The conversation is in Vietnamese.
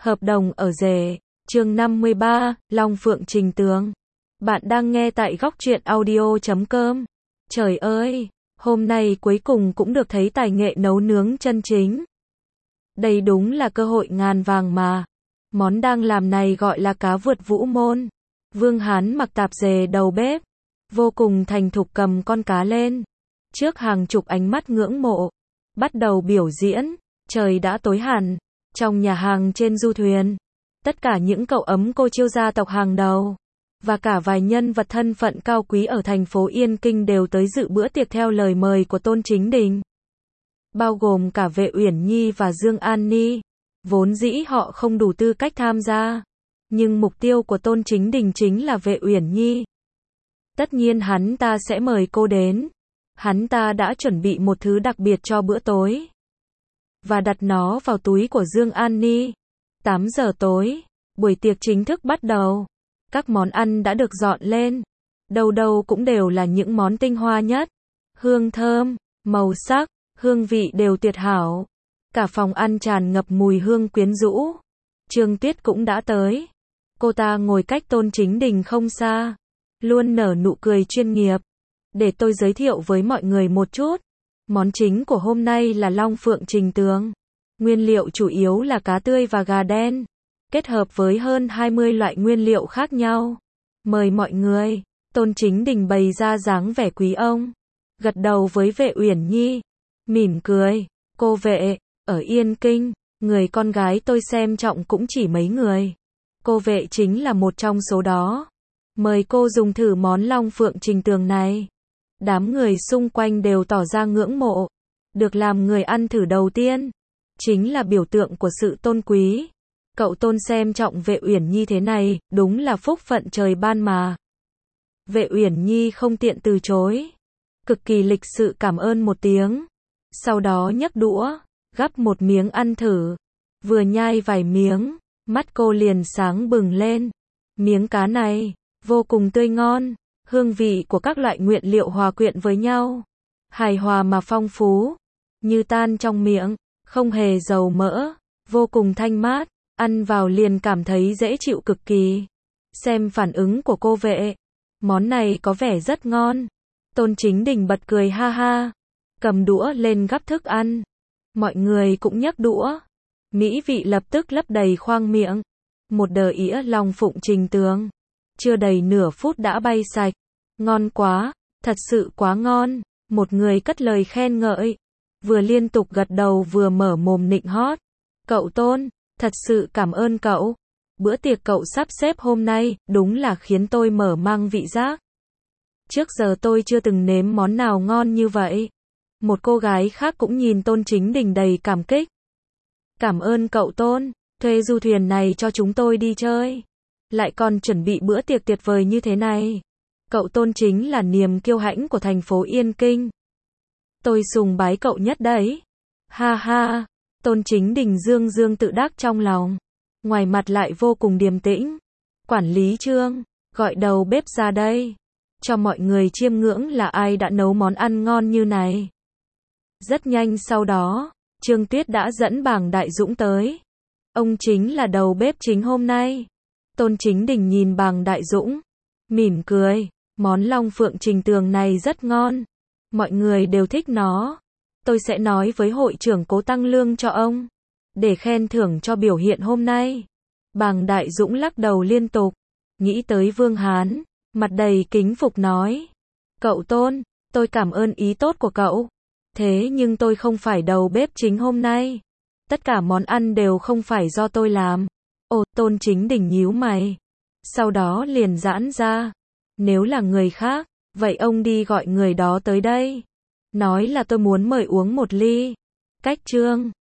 Hợp đồng ở rể, chương 53, Long Phượng Trình Tường. Bạn đang nghe tại góc truyện audio.com. Trời ơi, hôm nay cuối cùng cũng được thấy tài nghệ nấu nướng chân chính. Đây đúng là cơ hội ngàn vàng mà. Món đang làm này gọi là cá vượt vũ môn. Vương Hán mặc tạp dề đầu bếp, vô cùng thành thục cầm con cá lên. Trước hàng chục ánh mắt ngưỡng mộ, bắt đầu biểu diễn. Trời đã tối hẳn. Trong nhà hàng trên du thuyền, tất cả những cậu ấm cô chiêu gia tộc hàng đầu, và cả vài nhân vật thân phận cao quý ở thành phố Yên Kinh đều tới dự bữa tiệc theo lời mời của Tôn Chính Đình. Bao gồm cả Vệ Uyển Nhi và Dương An Ni. Vốn dĩ họ không đủ tư cách tham gia, nhưng mục tiêu của Tôn Chính Đình chính là Vệ Uyển Nhi. Tất nhiên hắn ta sẽ mời cô đến. Hắn ta đã chuẩn bị một thứ đặc biệt cho bữa tối và đặt nó vào túi của Dương An Ni. 8 giờ tối, buổi tiệc chính thức bắt đầu. Các món ăn đã được dọn lên. Đâu đâu cũng đều là những món tinh hoa nhất. Hương thơm, màu sắc, hương vị đều tuyệt hảo. Cả phòng ăn tràn ngập mùi hương quyến rũ. Trương Tuyết cũng đã tới. Cô ta ngồi cách Tôn Chính Đình không xa, luôn nở nụ cười chuyên nghiệp. Để tôi giới thiệu với mọi người một chút. Món chính của hôm nay là Long Phượng Trình Tường. Nguyên liệu chủ yếu là cá tươi và gà đen, kết hợp với hơn 20 loại nguyên liệu khác nhau. Mời mọi người. Tôn Chính Đình bày ra dáng vẻ quý ông, gật đầu với Vệ Uyển Nhi, mỉm cười. Cô Vệ, ở Yên Kinh, người con gái tôi xem trọng cũng chỉ mấy người. Cô Vệ chính là một trong số đó. Mời cô dùng thử món Long Phượng Trình Tường này. Đám người xung quanh đều tỏ ra ngưỡng mộ. Được làm người ăn thử đầu tiên, chính là biểu tượng của sự tôn quý. Cậu Tôn xem trọng Vệ Uyển Nhi thế này, đúng là phúc phận trời ban mà. Vệ Uyển Nhi không tiện từ chối, cực kỳ lịch sự cảm ơn một tiếng. Sau đó nhấc đũa, gắp một miếng ăn thử. Vừa nhai vài miếng, mắt cô liền sáng bừng lên. Miếng cá này, vô cùng tươi ngon. Hương vị của các loại nguyên liệu hòa quyện với nhau, hài hòa mà phong phú, như tan trong miệng, không hề dầu mỡ, vô cùng thanh mát, ăn vào liền cảm thấy dễ chịu cực kỳ. Xem phản ứng của cô Vệ, món này có vẻ rất ngon. Tôn Chính Đình bật cười ha ha, cầm đũa lên gắp thức ăn. Mọi người cũng nhấc đũa, mỹ vị lập tức lấp đầy khoang miệng. Một đờ ĩa Long Phụng Trình Tường, chưa đầy nửa phút đã bay sạch. Ngon quá, thật sự quá ngon. Một người cất lời khen ngợi, vừa liên tục gật đầu vừa mở mồm nịnh hót. Cậu Tôn, thật sự cảm ơn cậu. Bữa tiệc cậu sắp xếp hôm nay, đúng là khiến tôi mở mang vị giác. Trước giờ tôi chưa từng nếm món nào ngon như vậy. Một cô gái khác cũng nhìn Tôn Chính Đình đầy cảm kích. Cảm ơn cậu Tôn, thuê du thuyền này cho chúng tôi đi chơi, lại còn chuẩn bị bữa tiệc tuyệt vời như thế này. Cậu Tôn chính là niềm kiêu hãnh của thành phố Yên Kinh. Tôi sùng bái cậu nhất đấy. Ha ha, Tôn Chính Đình dương dương tự đắc trong lòng. Ngoài mặt lại vô cùng điềm tĩnh. Quản lý Trương, gọi đầu bếp ra đây. Cho mọi người chiêm ngưỡng là ai đã nấu món ăn ngon như này. Rất nhanh sau đó, Trương Tuyết đã dẫn Bàng Đại Dũng tới. Ông chính là đầu bếp chính hôm nay. Tôn Chính Đình nhìn Bàng Đại Dũng, mỉm cười. Món Long Phượng Trình Tường này rất ngon. Mọi người đều thích nó. Tôi sẽ nói với hội trưởng Cố tăng lương cho ông, để khen thưởng cho biểu hiện hôm nay. Bàng Đại Dũng lắc đầu liên tục. Nghĩ tới Vương Hán, mặt đầy kính phục nói. Cậu Tôn, tôi cảm ơn ý tốt của cậu. Thế nhưng tôi không phải đầu bếp chính hôm nay. Tất cả món ăn đều không phải do tôi làm. Ồ, Tôn Chính Đình nhíu mày. Sau đó liền giãn ra. Nếu là người khác, vậy ông đi gọi người đó tới đây. Nói là tôi muốn mời uống một ly. Cách Trương.